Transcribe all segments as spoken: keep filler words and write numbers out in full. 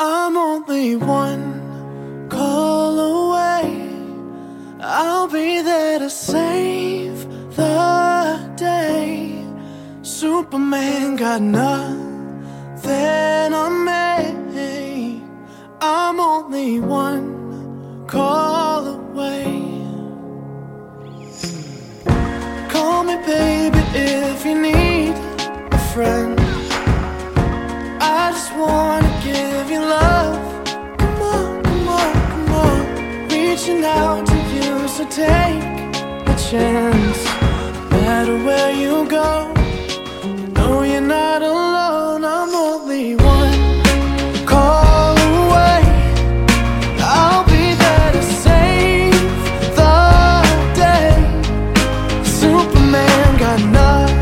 I'm only one call away. I'll be there to save the day. Superman got nothing on me. I'm only one call away. Call me baby if you need a friend. I just wanna give you love. Come on, come on, come on. Reaching out to you, so take a chance. No matter where you go, you know you're not alone. I'm only one call away. I'll be there to save the day. Superman got nothing.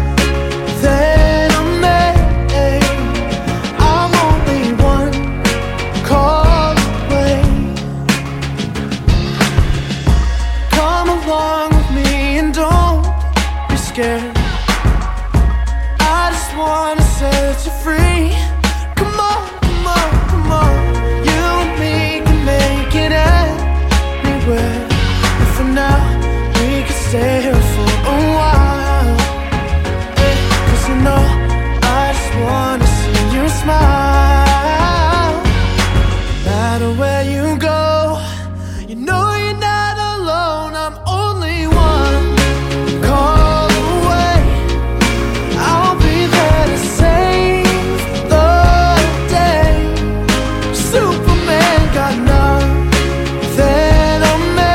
I just wanna set you free. Come on, come on, come on. You and me can make it anywhere. And for now, we can stay here for a while. Yeah, 'cause you know, I just wanna see you smile. No matter where you go, you know you're not alone. I'm only one call away. I'll be there to save the day. Superman got nothing on me.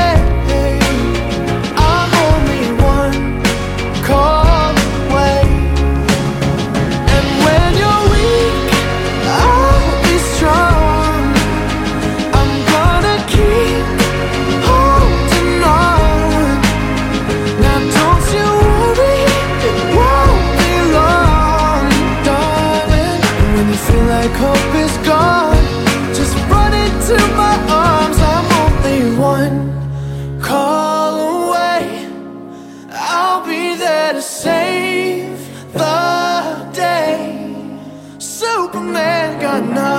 I'm only one call away. And when you're weak, I'll be strong. I'm gonna keep holding on. Now don't you worry, it won't be long, darling. And when you feel like hope is gone, just run into my arms. I'm only one call away. I'll be there to save the day. Superman got nothing.